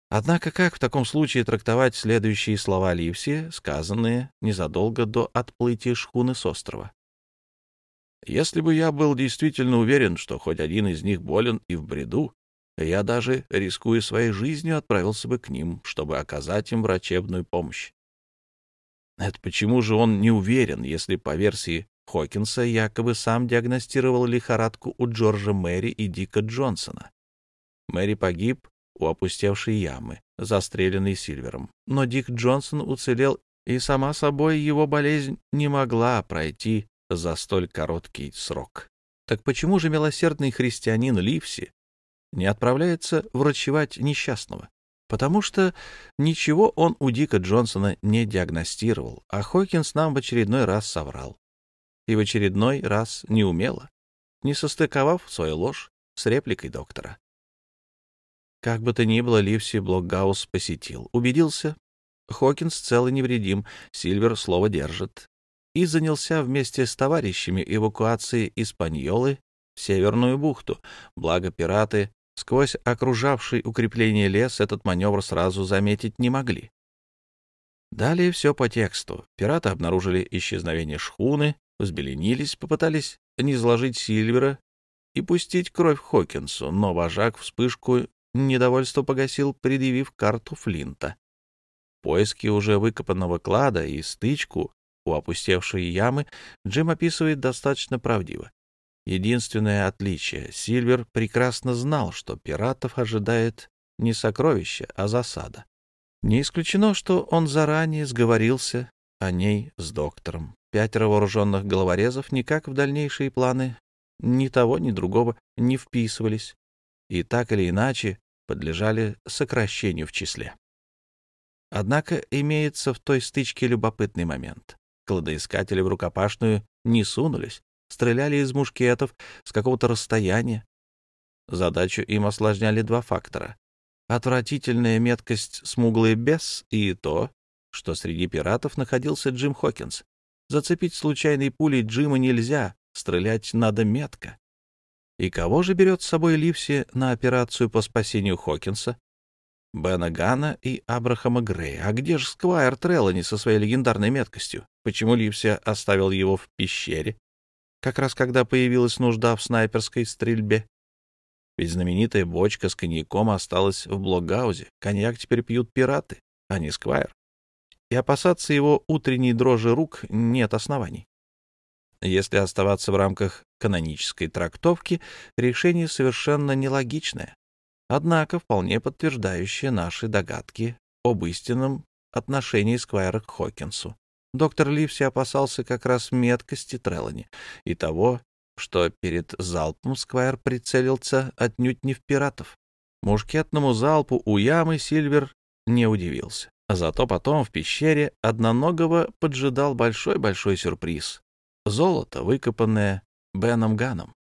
Однако как в таком случае трактовать следующие слова Ливси, сказанные незадолго до отплытия шхуны с острова? «Если бы я был действительно уверен, что хоть один из них болен и в бреду, я даже, рискуя своей жизнью, отправился бы к ним, чтобы оказать им врачебную помощь». Это почему же он не уверен, если, по версии Хокинса, якобы сам диагностировал лихорадку у Джорджа Мэри и Дика Джонсона? Мэри погиб у опустевшей ямы, застреленный Сильвером, но Дик Джонсон уцелел, и, сама собой, его болезнь не могла пройти за столь короткий срок. Так почему же милосердный христианин Ливси не отправляется врачевать несчастного? Потому что ничего он у Дика Джонсона не диагностировал, а Хокинс нам в очередной раз соврал. И в очередной раз неумело, не состыковав свою ложь с репликой доктора. Как бы то ни было, Ливси Блокгаус посетил, убедился, Хокинс цел и невредим, Сильвер слово держит, и занялся вместе с товарищами эвакуацией Испаньолы в Северную бухту, благо пираты сквозь окружавший укрепление лес этот маневр сразу заметить не могли. Далее все по тексту. Пираты обнаружили исчезновение шхуны, взбеленились, попытались низложить Сильвера и пустить кровь Хокинсу, но вожак вспышку недовольства погасил, предъявив карту Флинта. Поиски уже выкопанного клада и стычку у опустевшей ямы Джим описывает достаточно правдиво. Единственное отличие — Сильвер прекрасно знал, что пиратов ожидает не сокровище, а засада. Не исключено, что он заранее сговорился о ней с доктором. 5 вооруженных головорезов никак в дальнейшие планы ни того, ни другого не вписывались и так или иначе подлежали сокращению в числе. Однако имеется в той стычке любопытный момент. Кладоискатели в рукопашную не сунулись, стреляли из мушкетов с какого-то расстояния. Задачу им осложняли два фактора: отвратительная меткость смуглый бес и то, что среди пиратов находился Джим Хокинс. Зацепить случайной пулей Джима нельзя, стрелять надо метко. И кого же берет с собой Ливси на операцию по спасению Хокинса? Бена Ганна и Абрахама Грея. А где же Сквайр Трелани со своей легендарной меткостью? Почему Ливси оставил его в пещере, как раз когда появилась нужда в снайперской стрельбе? Ведь знаменитая бочка с коньяком осталась в Блокгаузе. Коньяк теперь пьют пираты, а не Сквайр. И опасаться его утренней дрожи рук нет оснований. Если оставаться в рамках канонической трактовки, решение совершенно нелогичное, однако вполне подтверждающее наши догадки об истинном отношении Сквайра к Хокинсу. Доктор Ливси опасался как раз меткости Трелани и того, что перед залпом Сквайр прицелился отнюдь не в пиратов. Мушкетному залпу у ямы Сильвер не удивился. Зато потом в пещере Одноногого поджидал большой-большой сюрприз — золото, выкопанное Беном Ганом.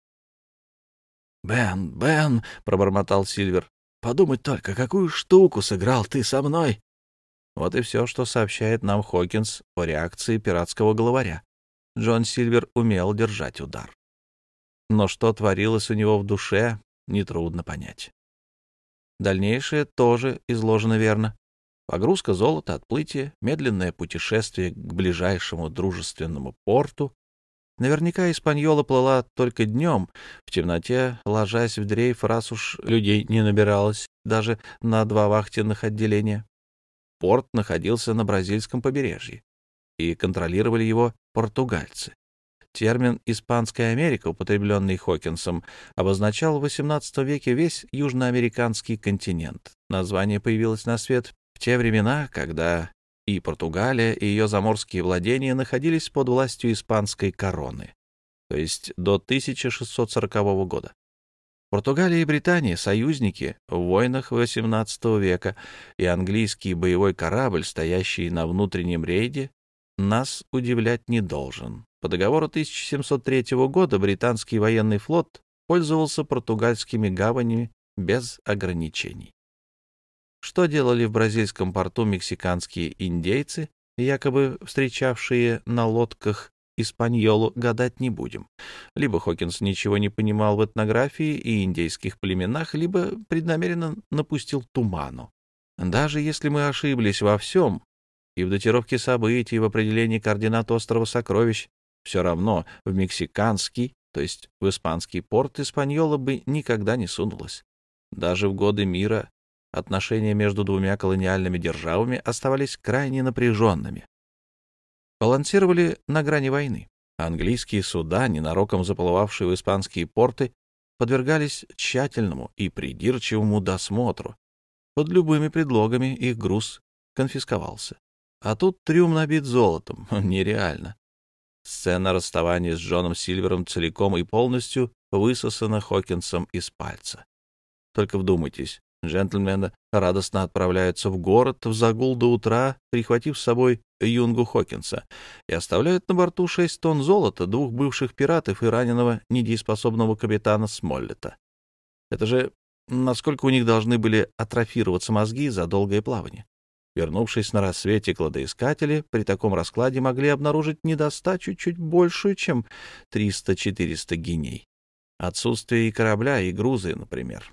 Бен, — пробормотал Сильвер, — подумать только, какую штуку сыграл ты со мной!» Вот и все, что сообщает нам Хокинс о реакции пиратского главаря. Джон Сильвер умел держать удар. Но что творилось у него в душе, нетрудно понять. Дальнейшее тоже изложено верно. Погрузка золота, отплытие, медленное путешествие к ближайшему дружественному порту. Наверняка Испаньола плыла только днем, в темноте, ложась в дрейф, раз уж людей не набиралось, даже на 2 вахтенных отделения. Порт находился на бразильском побережье, и контролировали его португальцы. Термин «Испанская Америка», употребленный Хокинсом, обозначал в XVIII веке весь южноамериканский континент. Название появилось на свет в те времена, когда и Португалия, и ее заморские владения находились под властью испанской короны, то есть до 1640 года. Португалия и Британия — союзники в войнах XVIII века, и английский боевой корабль, стоящий на внутреннем рейде, нас удивлять не должен. По договору 1703 года британский военный флот пользовался португальскими гаванями без ограничений. Что делали в бразильском порту мексиканские индейцы, якобы встречавшие на лодках Испаньолу, гадать не будем. Либо Хокинс ничего не понимал в этнографии и индейских племенах, либо преднамеренно напустил туману. Даже если мы ошиблись во всем, и в датировке событий, и в определении координат острова Сокровищ, все равно в мексиканский, то есть в испанский порт, Испаньола бы никогда не сунулась. Даже в годы мира отношения между двумя колониальными державами оставались крайне напряженными. Балансировали на грани войны. Английские суда, ненароком заплывавшие в испанские порты, подвергались тщательному и придирчивому досмотру. Под любыми предлогами их груз конфисковался. А тут трюм набит золотом. Нереально. Сцена расставания с Джоном Сильвером целиком и полностью высосана Хокинсом из пальца. Только вдумайтесь, джентльмены радостно отправляются в город в загул до утра, прихватив с собой юнгу Хокинса, и оставляют на борту 6 тонн золота, 2 бывших пиратов и раненого недееспособного капитана Смоллета. Это же насколько у них должны были атрофироваться мозги за долгое плавание. Вернувшись на рассвете, кладоискатели при таком раскладе могли обнаружить недостачу чуть большую, чем 300-400 гиней. Отсутствие и корабля, и грузы, например.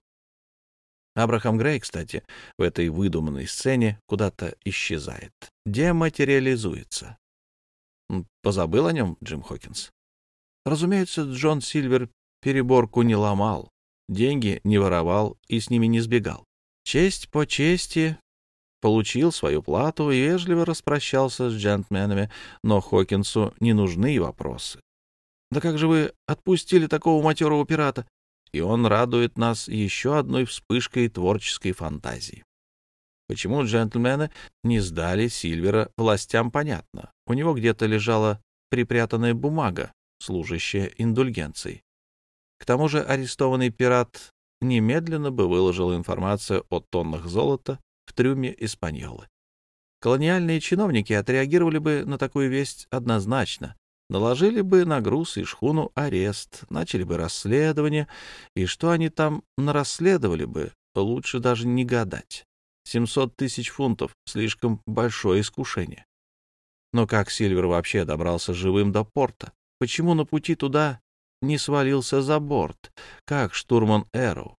Абрахам Грей, кстати, в этой выдуманной сцене куда-то исчезает, дематериализуется. Позабыл о нем Джим Хокинс? Разумеется, Джон Сильвер переборку не ломал, деньги не воровал и с ними не сбегал. Честь по чести получил свою плату и вежливо распрощался с джентльменами, но Хокинсу не нужны вопросы. «Да как же вы отпустили такого матерого пирата?» И он радует нас еще одной вспышкой творческой фантазии. Почему джентльмены не сдали Сильвера властям, понятно. У него где-то лежала припрятанная бумага, служащая индульгенцией. К тому же арестованный пират немедленно бы выложил информацию о тоннах золота в трюме Испаньолы. Колониальные чиновники отреагировали бы на такую весть однозначно, наложили бы на груз и шхуну арест, начали бы расследование, и что они там нарасследовали бы, лучше даже не гадать. 700 тысяч фунтов — слишком большое искушение. Но как Сильвер вообще добрался живым до порта? Почему на пути туда не свалился за борт, как штурман Эроу?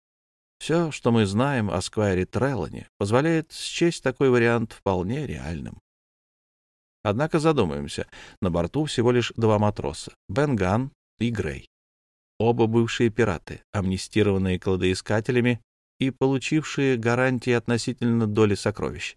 Все, что мы знаем о Сквайре Треллани, позволяет счесть такой вариант вполне реальным. Однако задумаемся, на борту всего лишь 2 матроса — Бен Ганн и Грей. Оба бывшие пираты, амнистированные кладоискателями и получившие гарантии относительно доли сокровищ.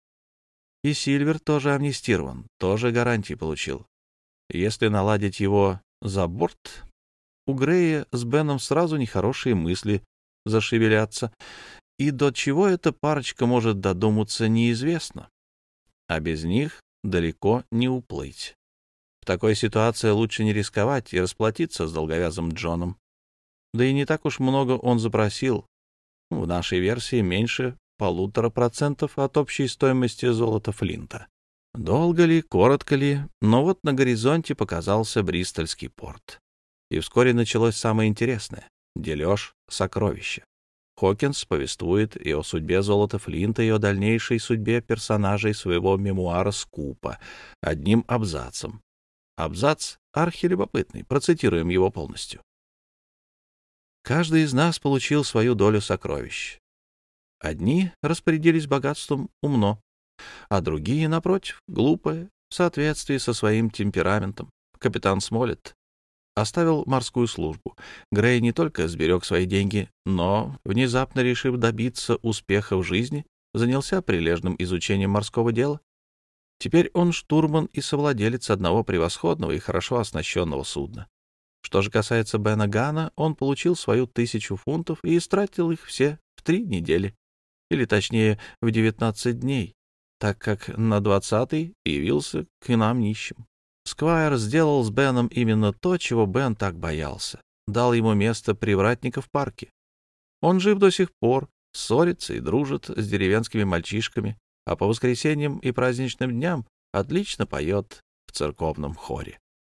И Сильвер тоже амнистирован, тоже гарантии получил. Если наладить его за борт, у Грея с Беном сразу нехорошие мысли зашевелятся, и до чего эта парочка может додуматься, неизвестно. А без них далеко не уплыть. В такой ситуации лучше не рисковать и расплатиться с долговязым Джоном. Да и не так уж много он запросил. В нашей версии меньше 1,5% от общей стоимости золота Флинта. Долго ли, коротко ли, но вот на горизонте показался Бристольский порт. И вскоре началось самое интересное — дележ сокровища. Хокинс повествует и о судьбе золота Флинта, и о дальнейшей судьбе персонажей своего мемуара «Скупа» одним абзацем. Абзац архилюбопытный, процитируем его полностью. «Каждый из нас получил свою долю сокровищ. Одни распорядились богатством умно, а другие, напротив, глупо, в соответствии со своим темпераментом. Капитан Смоллет оставил морскую службу. Грей не только сберег свои деньги, но, внезапно решив добиться успеха в жизни, занялся прилежным изучением морского дела. Теперь он штурман и совладелец одного превосходного и хорошо оснащенного судна. Что же касается Бена Ганна, он получил свою 1000 фунтов и истратил их все в 3 недели, или точнее в 19 дней, так как на 20-й явился к нам нищим. Сквайр сделал с Беном именно то, чего Бен так боялся. Дал ему место привратника в парке. Он жив до сих пор, ссорится и дружит с деревенскими мальчишками, а по воскресеньям и праздничным дням отлично поет в церковном хоре.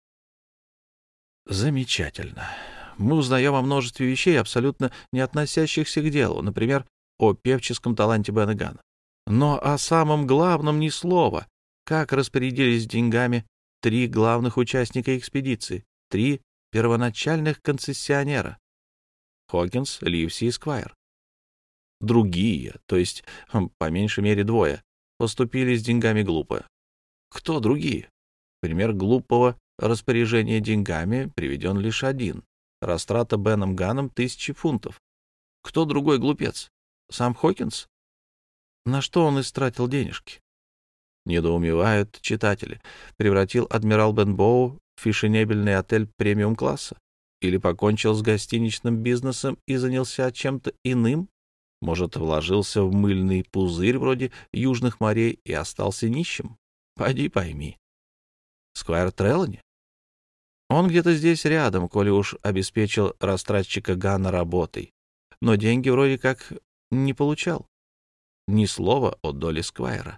Замечательно. Мы узнаем о множестве вещей, абсолютно не относящихся к делу, например, о певческом таланте Бена Ганна. Но о самом главном ни слова. Как распорядились деньгами 3 главных участника экспедиции, 3 первоначальных концессионера — Хокинс, Ливси и Сквайр. другие, то есть, по меньшей мере, двое, поступили с деньгами глупо. Кто другие? Пример глупого распоряжения деньгами приведен лишь один. Растрата Беном Ганном 1000 фунтов. Кто другой глупец? Сам Хокинс? На что он истратил денежки? Недоумевают читатели. Превратил адмирал Бенбоу в фешенебельный отель премиум-класса? Или покончил с гостиничным бизнесом и занялся чем-то иным? Может, вложился в мыльный пузырь вроде Южных морей и остался нищим? Поди пойми. Сквайр Трелани? Он где-то здесь рядом, коли уж обеспечил растратчика Ганна работой. Но деньги вроде как не получал. Ни слова о доле Сквайра.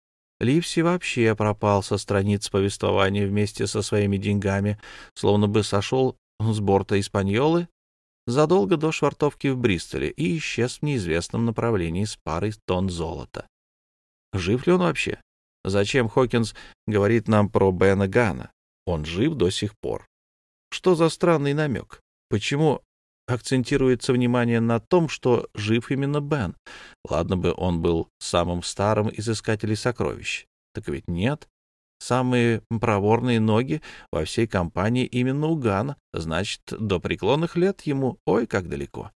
Ливси вообще пропал со страниц повествования вместе со своими деньгами, словно бы сошел с борта Испаньолы задолго до швартовки в Бристоле и исчез в неизвестном направлении с парой тонн золота. Жив ли он вообще? Зачем Хокинс говорит нам про Бена Ганна? Он жив до сих пор. Что за странный намек? Почему акцентируется внимание на том, что жив именно Бен? Ладно бы он был самым старым из искателей сокровищ. Так ведь нет. Самые проворные ноги во всей компании именно у Гана. Значит, до преклонных лет ему ой как далеко.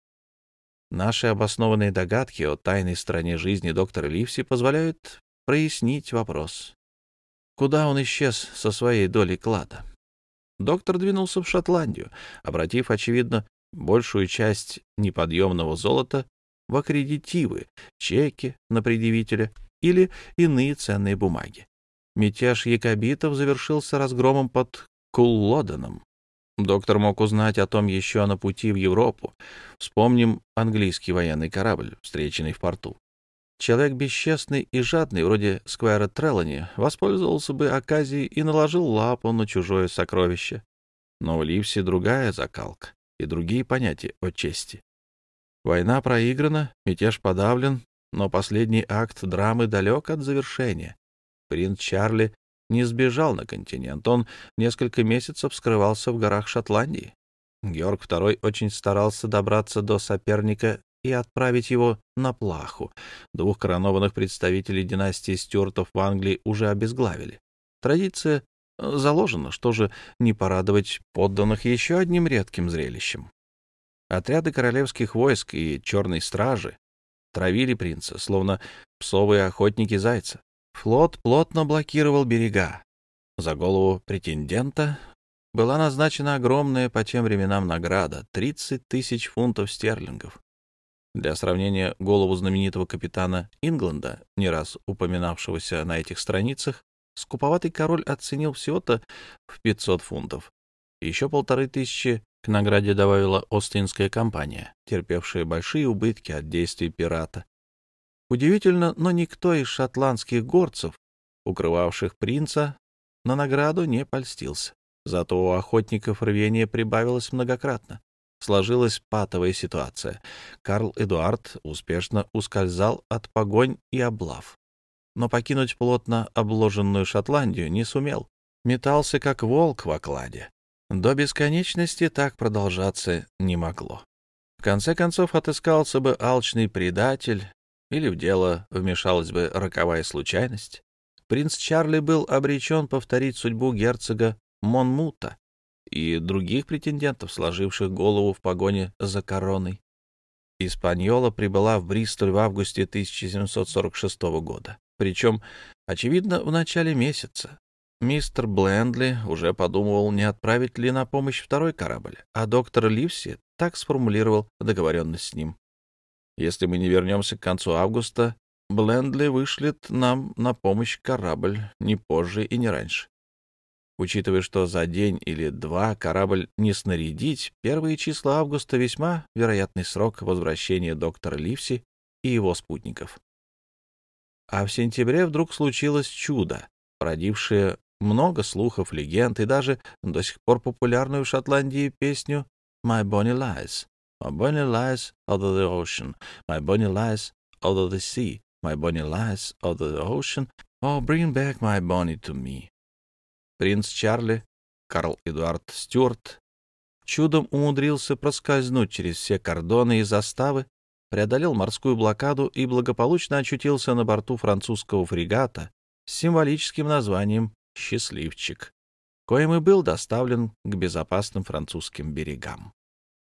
Наши обоснованные догадки о тайной стороне жизни доктора Ливси позволяют прояснить вопрос. Куда он исчез со своей долей клада? Доктор двинулся в Шотландию, обратив, очевидно, большую часть неподъемного золота в аккредитивы, чеки на предъявителя или иные ценные бумаги. Мятеж якобитов завершился разгромом под Куллоденом. Доктор мог узнать о том еще на пути в Европу. Вспомним английский военный корабль, встреченный в порту. Человек бесчестный и жадный, вроде Сквайра Трелани, воспользовался бы оказией и наложил лапу на чужое сокровище. Но в Ливсе другая закалка и другие понятия о чести. Война проиграна, мятеж подавлен, но последний акт драмы далек от завершения. Принц Чарли не сбежал на континент, он несколько месяцев скрывался в горах Шотландии. Георг II очень старался добраться до соперника и отправить его на плаху. Двух коронованных представителей династии Стюартов в Англии уже обезглавили. Традиция заложена, что же не порадовать подданных еще одним редким зрелищем. Отряды королевских войск и черной стражи травили принца, словно псовые охотники зайца. Флот плотно блокировал берега. За голову претендента была назначена огромная по тем временам награда — 30 000 фунтов стерлингов. Для сравнения, голову знаменитого капитана Ингленда, не раз упоминавшегося на этих страницах, скуповатый король оценил всего-то в 500 фунтов. Еще 1500 к награде добавила Остинская компания, терпевшая большие убытки от действий пирата. Удивительно, но никто из шотландских горцев, укрывавших принца, на награду не польстился. Зато у охотников рвение прибавилось многократно. Сложилась патовая ситуация. Карл Эдуард успешно ускользал от погонь и облав. Но покинуть плотно обложенную Шотландию не сумел. Метался, как волк в окладе. До бесконечности так продолжаться не могло. В конце концов отыскался бы алчный предатель, или в дело вмешалась бы роковая случайность. Принц Чарли был обречен повторить судьбу герцога Монмута и других претендентов, сложивших голову в погоне за короной. Испаньола прибыла в Бристоль в августе 1746 года, причем, очевидно, в начале месяца. Мистер Блендли уже подумывал, не отправить ли на помощь второй корабль, а доктор Ливси так сформулировал договоренность с ним. Если мы не вернемся к концу августа, Блендли вышлет нам на помощь корабль не позже и не раньше. Учитывая, что за день или два корабль не снарядить, первые числа августа — весьма вероятный срок возвращения доктора Ливси и его спутников. А в сентябре вдруг случилось чудо, породившее много слухов, легенд и даже до сих пор популярную в Шотландии песню «My Bonny Lies». My bonny lies out of the ocean, my bonny lies out of the sea, my bonny lies out of the ocean, oh, bring back my bonny to me. Принц Чарли, Карл Эдуард Стюарт, чудом умудрился проскользнуть через все кордоны и заставы, преодолел морскую блокаду и благополучно очутился на борту французского фрегата с символическим названием «Счастливчик», коим и был доставлен к безопасным французским берегам.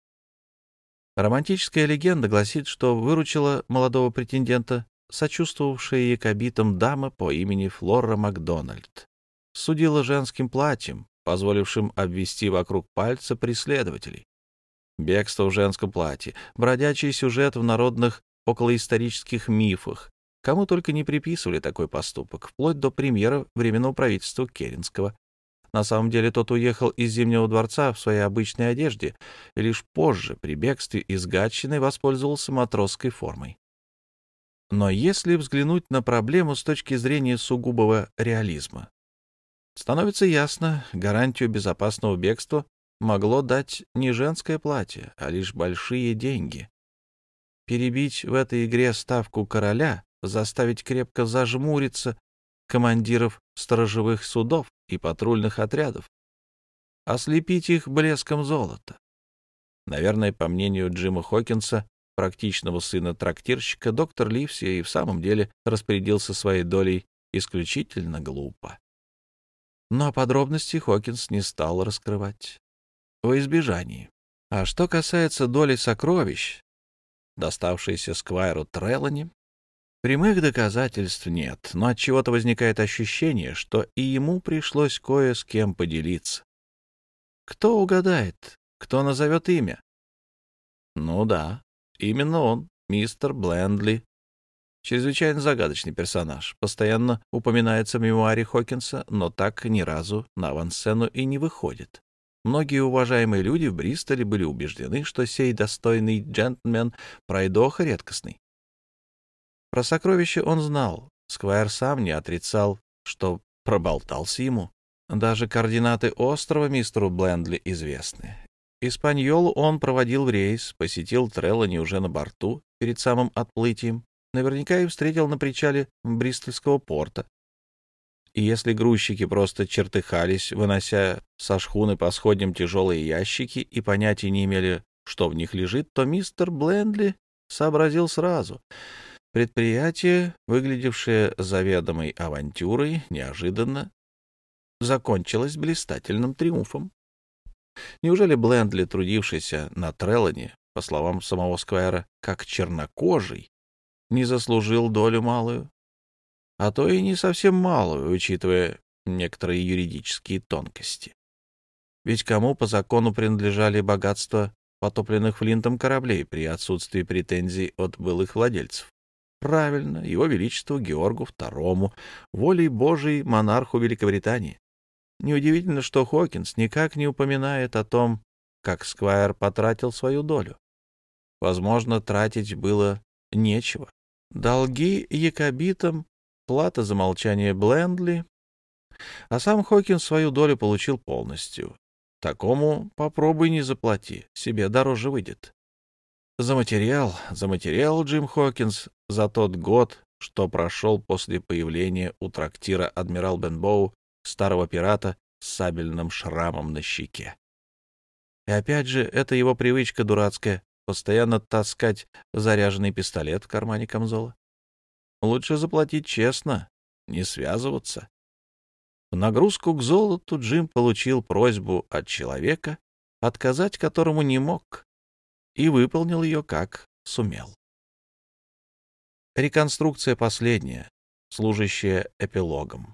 Романтическая легенда гласит, что выручила молодого претендента сочувствовавшая якобитам дама по имени Флора Макдональд. Судила женским платьем, позволившим обвести вокруг пальца преследователей. Бегство в женском платье, бродячий сюжет в народных околоисторических мифах. Кому только не приписывали такой поступок, вплоть до премьера Временного правительства Керенского. На самом деле тот уехал из Зимнего дворца в своей обычной одежде и лишь позже при бегстве из Гатчины воспользовался матросской формой. Но если взглянуть на проблему с точки зрения сугубого реализма, становится ясно, гарантию безопасного бегства могло дать не женское платье, а лишь большие деньги. Перебить в этой игре ставку короля, заставить крепко зажмуриться командиров сторожевых судов и патрульных отрядов, ослепить их блеском золота. Наверное, по мнению Джима Хокинса, практичного сына трактирщика, доктор Ливси и в самом деле распорядился своей долей исключительно глупо. Но подробности Хокинс не стал раскрывать во избежании. А что касается доли сокровищ, доставшейся сквайру Трелани, прямых доказательств нет, но отчего-то возникает ощущение, что и ему пришлось кое с кем поделиться. Кто угадает, кто назовет имя? Ну да, именно он, мистер Блендли. Чрезвычайно загадочный персонаж. Постоянно упоминается в мемуаре Хокинса, но так ни разу на авансцену и не выходит. Многие уважаемые люди в Бристоле были убеждены, что сей достойный джентльмен пройдоха редкостный. Про сокровище он знал. Сквайр сам не отрицал, что проболтался ему. Даже координаты острова мистеру Блендли известны. Испаньолу он проводил в рейс, посетил Трелани уже на борту перед самым отплытием, наверняка и встретил на причале Бристольского порта. И если грузчики просто чертыхались, вынося со шхуны по сходням тяжелые ящики и понятия не имели, что в них лежит, то мистер Блендли сообразил сразу. Предприятие, выглядевшее заведомой авантюрой, неожиданно закончилось блистательным триумфом. Неужели Блендли, трудившийся на Трелани, по словам самого Сквайра, как чернокожий, не заслужил долю малую? А то и не совсем малую, учитывая некоторые юридические тонкости. Ведь кому по закону принадлежали богатства потопленных Флинтом кораблей при отсутствии претензий от былых владельцев? Правильно, его величеству Георгу II, волей Божией монарху Великобритании. Неудивительно, что Хокинс никак не упоминает о том, как Сквайр потратил свою долю. Возможно, тратить было нечего. Долги якобитам, плата за молчание Блендли, а сам Хокинс свою долю получил полностью. Такому попробуй не заплати, себе дороже выйдет. За материал Джим Хокинс за тот год, что прошел после появления у трактира «Адмирал Бенбоу» старого пирата с сабельным шрамом на щеке. И опять же, это его привычка дурацкая — постоянно таскать заряженный пистолет в кармане камзола. Лучше заплатить честно, не связываться. В нагрузку к золоту Джим получил просьбу от человека, отказать которому не мог, и выполнил ее как сумел. Реконструкция последняя, служащая эпилогом.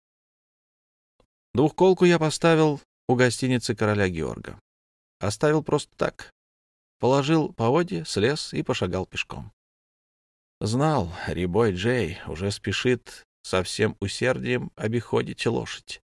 Двухколку я поставил у гостиницы короля Георга. Оставил просто так. Положил поводья, слез и пошагал пешком. Знал, рябой Джей уже спешит со всем усердием обиходить лошадь.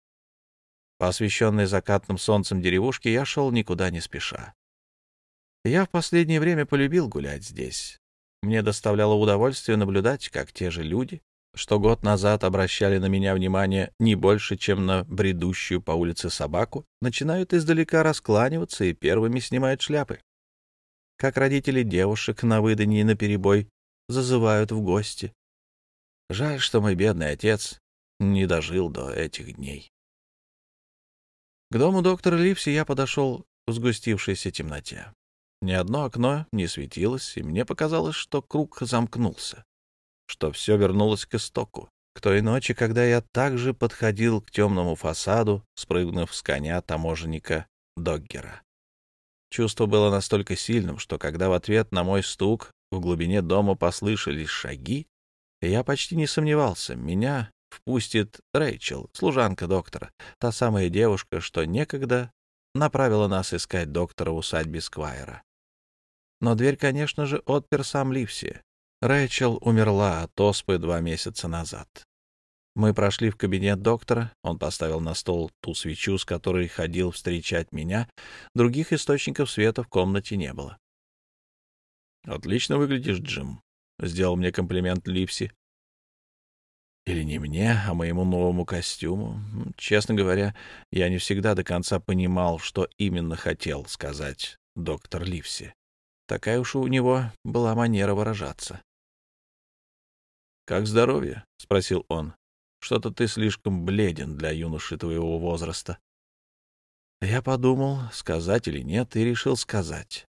По освещенной закатным солнцем деревушке я шел никуда не спеша. Я в последнее время полюбил гулять здесь. Мне доставляло удовольствие наблюдать, как те же люди, что год назад обращали на меня внимание не больше, чем на бредущую по улице собаку, начинают издалека раскланиваться и первыми снимают шляпы. Как родители девушек на выданье наперебой зазывают в гости. Жаль, что мой бедный отец не дожил до этих дней. К дому доктора Ливси я подошел в сгустившейся темноте. Ни одно окно не светилось, и мне показалось, что круг замкнулся, что все вернулось к истоку, к той ночи, когда я также подходил к темному фасаду, спрыгнув с коня таможенника Доггера. Чувство было настолько сильным, что когда в ответ на мой стук в глубине дома послышались шаги, я почти не сомневался, меня впустит Рэйчел, служанка доктора, та самая девушка, что некогда направила нас искать доктора в усадьбе Сквайра. Но дверь, конечно же, отпер сам Ливси. Рэйчел умерла от оспы 2 месяца назад. Мы прошли в кабинет доктора, он поставил на стол ту свечу, с которой ходил встречать меня, других источников света в комнате не было. «Отлично выглядишь, Джим», — сделал мне комплимент Ливси. Или не мне, а моему новому костюму. Честно говоря, я не всегда до конца понимал, что именно хотел сказать доктор Ливси. Такая уж у него была манера выражаться. «Как здоровье?» — спросил он. «Что-то ты слишком бледен для юноши твоего возраста». Я подумал, сказать или нет, и решил сказать.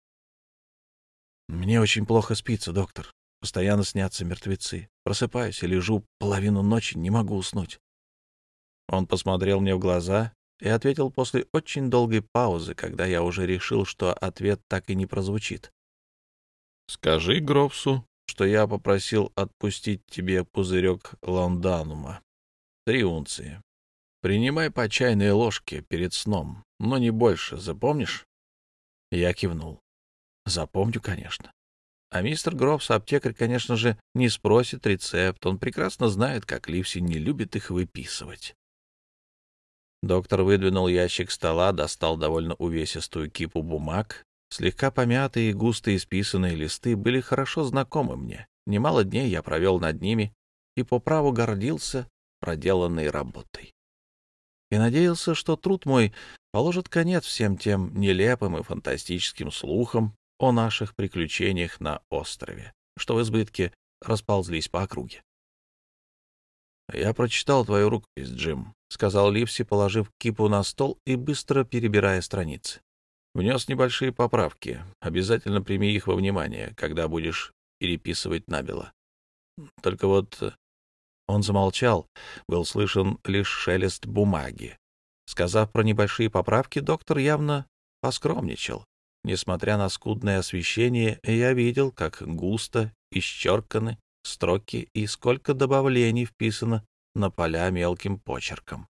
«Мне очень плохо спится, доктор. Постоянно снятся мертвецы. Просыпаюсь и лежу половину ночи, не могу уснуть». Он посмотрел мне в глаза и ответил после очень долгой паузы, когда я уже решил, что ответ так и не прозвучит. «Скажи Гробсу, что я попросил отпустить тебе пузырек ланданума. 3 унции. Принимай по чайной ложке перед сном, но не больше, запомнишь?» Я кивнул. «Запомню, конечно». А мистер Гробс, аптекарь, конечно же, не спросит рецепт. Он прекрасно знает, как Ливси не любит их выписывать. Доктор выдвинул ящик стола, достал довольно увесистую кипу бумаг. Слегка помятые и густо исписанные листы были хорошо знакомы мне. Немало дней я провел над ними и по праву гордился проделанной работой. И надеялся, что труд мой положит конец всем тем нелепым и фантастическим слухам о наших приключениях на острове, что в избытке расползлись по округе. «Я прочитал твою рукопись, Джим», — сказал Ливси, положив кипу на стол и быстро перебирая страницы. «Внес небольшие поправки. Обязательно прими их во внимание, когда будешь переписывать набело. Только вот...» Он замолчал, был слышен лишь шелест бумаги. Сказав про небольшие поправки, доктор явно поскромничал. Несмотря на скудное освещение, я видел, как густо исчерканы строки и сколько добавлений вписано на поля мелким почерком.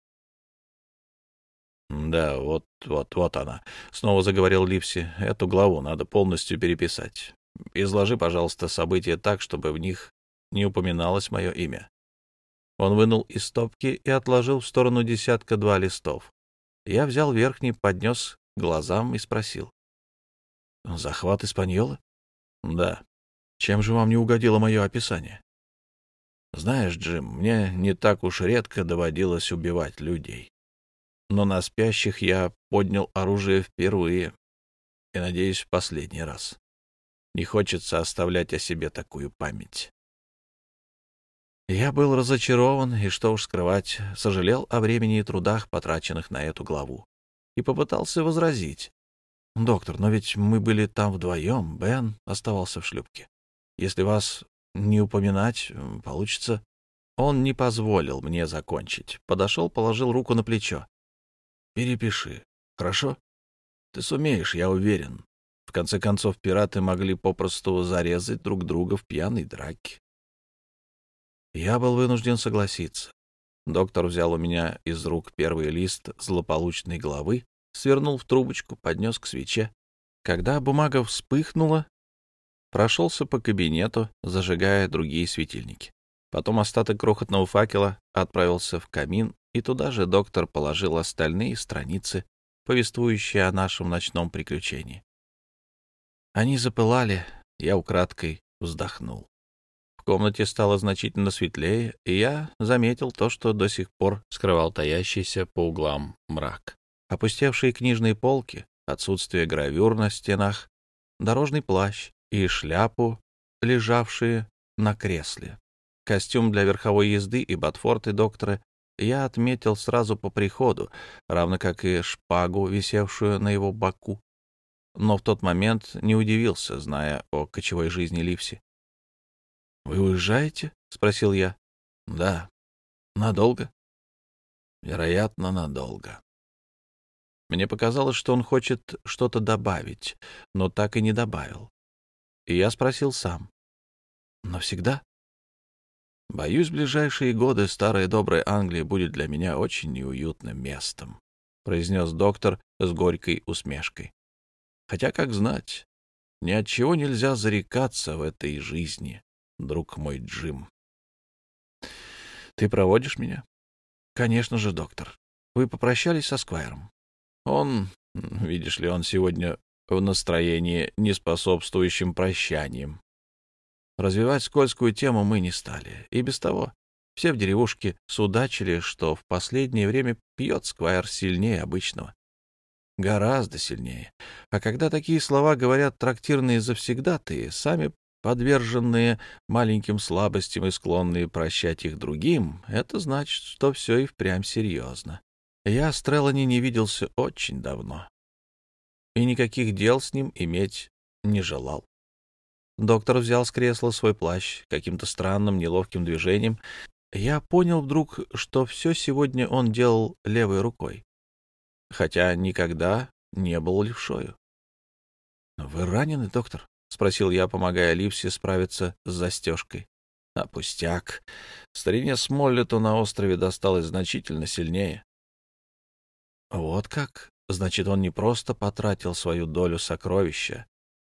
«Да, вот она», — снова заговорил Ливси. «Эту главу надо полностью переписать. Изложи, пожалуйста, события так, чтобы в них не упоминалось мое имя». Он вынул из стопки и отложил в сторону 1-2 листов. Я взял верхний, поднес к глазам и спросил. «Захват Испаньолы?» «Да. Чем же вам не угодило мое описание?» «Знаешь, Джим, мне не так уж редко доводилось убивать людей. Но на спящих я поднял оружие впервые и, надеюсь, в последний раз. Не хочется оставлять о себе такую память». Я был разочарован и, что уж скрывать, сожалел о времени и трудах, потраченных на эту главу, и попытался возразить. «Доктор, но ведь мы были там вдвоем, Бен оставался в шлюпке. Если вас не упоминать, получится...» Он не позволил мне закончить. Подошел, положил руку на плечо. «Перепиши, хорошо? Ты сумеешь, я уверен. В конце концов, пираты могли попросту зарезать друг друга в пьяной драке». Я был вынужден согласиться. Доктор взял у меня из рук первый лист злополучной главы, свернул в трубочку, поднес к свече. Когда бумага вспыхнула, прошелся по кабинету, зажигая другие светильники. Потом остаток крохотного факела отправился в камин, и туда же доктор положил остальные страницы, повествующие о нашем ночном приключении. Они запылали, я украдкой вздохнул. В комнате стало значительно светлее, и я заметил то, что до сих пор скрывал таящийся по углам мрак. Опустевшие книжные полки, отсутствие гравюр на стенах, дорожный плащ и шляпу, лежавшие на кресле. Костюм для верховой езды и ботфорты доктора я отметил сразу по приходу, равно как и шпагу, висевшую на его боку. но в тот момент не удивился, зная о кочевой жизни Ливси. «Вы уезжаете?» — спросил я. «Да. Надолго?» «Вероятно, надолго». Мне показалось, что он хочет что-то добавить, но так и не добавил. И я спросил сам. «Навсегда?» «Боюсь, в ближайшие годы старая добрая Англия будет для меня очень неуютным местом», — произнес доктор с горькой усмешкой. «Хотя, как знать, ни от чего нельзя зарекаться в этой жизни, друг мой Джим». «Ты проводишь меня?» «Конечно же, доктор. Вы попрощались со Сквайром?» Видишь ли, он сегодня в настроении, не способствующим прощаниям. Развивать скользкую тему мы не стали. И без того все в деревушке судачили, что в последнее время пьет Сквайр сильнее обычного. Гораздо сильнее. А когда такие слова говорят трактирные завсегдатые, сами подверженные маленьким слабостям и склонные прощать их другим, это значит, что все и впрямь серьезно. Я с Трелани не виделся очень давно и никаких дел с ним иметь не желал. Доктор взял с кресла свой плащ каким-то странным, неловким движением. Я понял вдруг, что все сегодня он делал левой рукой, хотя никогда не был левшою. — Вы ранены, доктор? — спросил я, помогая Ливси справиться с застежкой. — А пустяк. Старине Смоллету на острове досталось значительно сильнее. — Вот как? Значит, он не просто потратил свою долю сокровища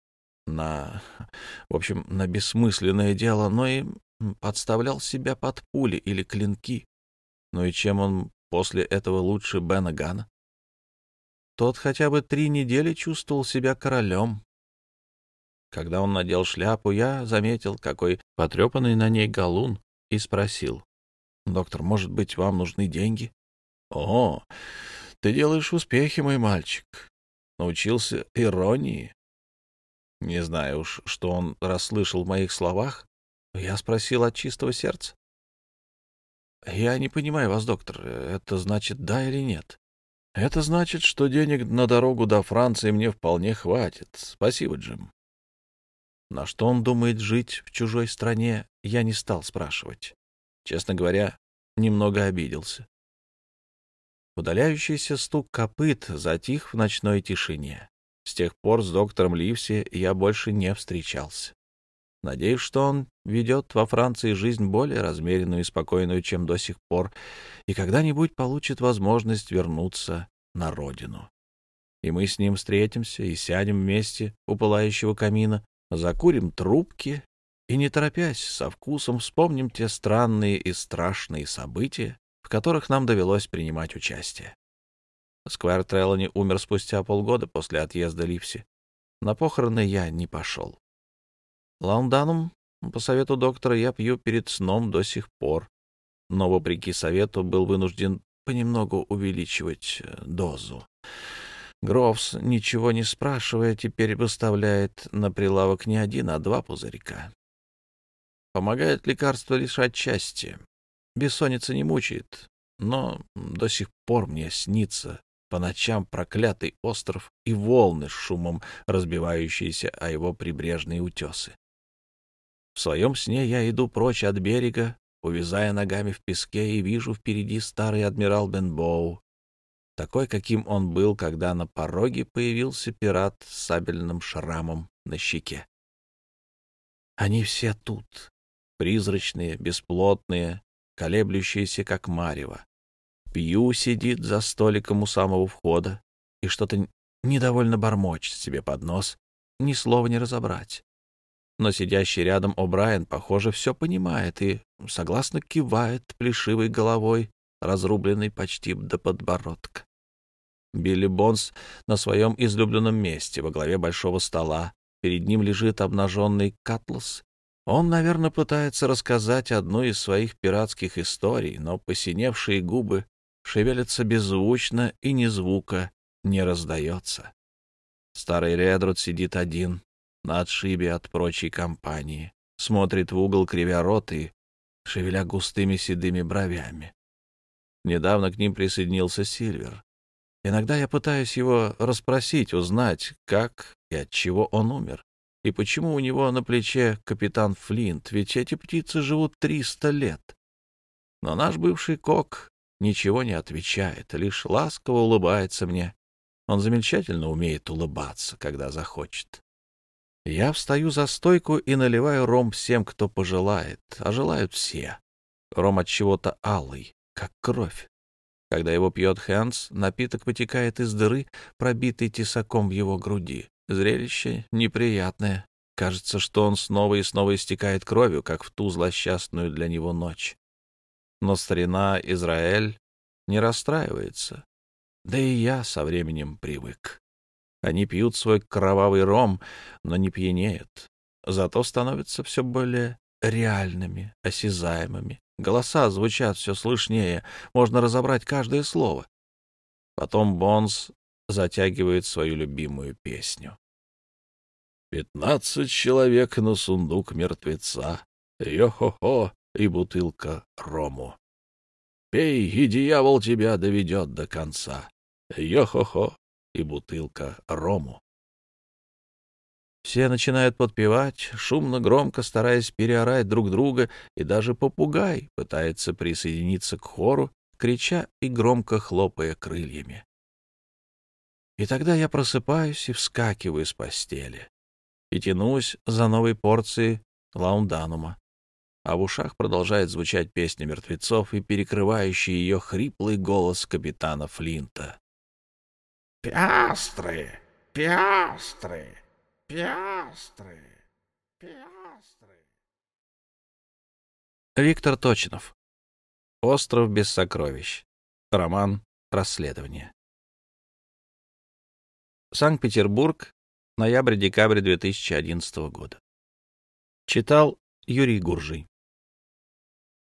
на бессмысленное дело, но и подставлял себя под пули или клинки. Ну и чем он после этого лучше Бена Гана? Тот хотя бы 3 недели чувствовал себя королем. Когда он надел шляпу, я заметил, какой потрепанный на ней галун, и спросил: «Доктор, может быть, вам нужны деньги?» «О, ты делаешь успехи, мой мальчик. Научился иронии». Не знаю уж, что он расслышал в моих словах. Я спросил от чистого сердца. «Я не понимаю вас, доктор. Это значит да или нет?» «Это значит, что денег на дорогу до Франции мне вполне хватит. Спасибо, Джим». На что он думает жить в чужой стране, я не стал спрашивать. Честно говоря, немного обиделся. Удаляющийся стук копыт затих в ночной тишине. С тех пор с доктором Ливси я больше не встречался. Надеюсь, что он ведет во Франции жизнь более размеренную и спокойную, чем до сих пор, и когда-нибудь получит возможность вернуться на родину. И мы с ним встретимся и сядем вместе у пылающего камина, закурим трубки и, не торопясь, со вкусом вспомним те странные и страшные события, в которых нам довелось принимать участие. Сквайр Трелани умер спустя полгода после отъезда Ливси. На похороны я не пошел. Лауданум, по совету доктора, я пью перед сном до сих пор, но, вопреки совету, был вынужден понемногу увеличивать дозу. Гроувс, ничего не спрашивая, теперь выставляет на прилавок не 1, а 2 пузырька. Помогает лекарство лишь отчасти. Бессонница не мучает, но до сих пор мне снится по ночам проклятый остров и волны с шумом, разбивающиеся о его прибрежные утесы. В своем сне я иду прочь от берега, увязая ногами в песке, и вижу впереди старый адмирал Бенбоу, такой, каким он был, когда на пороге появился пират с сабельным шрамом на щеке. Они все тут, призрачные, бесплотные, колеблющиеся, как марево. Пью сидит за столиком у самого входа и что-то недовольно бормочет себе под нос, ни слова не разобрать. Но сидящий рядом О'Брайен, похоже, все понимает и согласно кивает плешивой головой, разрубленной почти до подбородка. Билли Бонс на своем излюбленном месте, во главе большого стола. Перед ним лежит обнаженный Катлас. Он, наверное, пытается рассказать одну из своих пиратских историй, но посиневшие губы шевелятся беззвучно, и ни звука не раздается. Старый Редруд сидит один на отшибе от прочей компании, смотрит в угол, кривя рот и шевеля густыми седыми бровями. Недавно к ним присоединился Сильвер. Иногда я пытаюсь его расспросить, узнать, как и от чего он умер, и почему у него на плече капитан Флинт, ведь эти птицы живут 300 лет. Но наш бывший кок ничего не отвечает, лишь ласково улыбается мне. Он замечательно умеет улыбаться, когда захочет. Я встаю за стойку и наливаю ром всем, кто пожелает, а желают все. Ром от чего-то алый, как кровь. Когда его пьет Хэнс, напиток вытекает из дыры, пробитой тесаком в его груди. Зрелище неприятное. Кажется, что он снова и снова истекает кровью, как в ту злосчастную для него ночь. Но старина Израэль не расстраивается. Да и я со временем привык. Они пьют свой кровавый ром, но не пьянеют. Зато становятся все более реальными, осязаемыми. Голоса звучат все слышнее, можно разобрать каждое слово. Потом Бонс затягивает свою любимую песню. 15 человек на сундук мертвеца, йо-хо-хо и бутылка рому. Пей, и дьявол тебя доведет до конца, йо-хо-хо и бутылка рому. Все начинают подпевать, шумно, громко, стараясь переорать друг друга, и даже попугай пытается присоединиться к хору, крича и громко хлопая крыльями. И тогда я просыпаюсь и вскакиваю с постели, и тянусь за новой порцией лаунданума, а в ушах продолжает звучать песня мертвецов и перекрывающий ее хриплый голос капитана Флинта. Пиастры! Пиастры! Пиастры! Пиастры! Виктор Точнов. «Остров без сокровищ». Роман «Расследование». Санкт-Петербург, ноябрь-декабрь 2011 года. Читал Юрий Гуржий.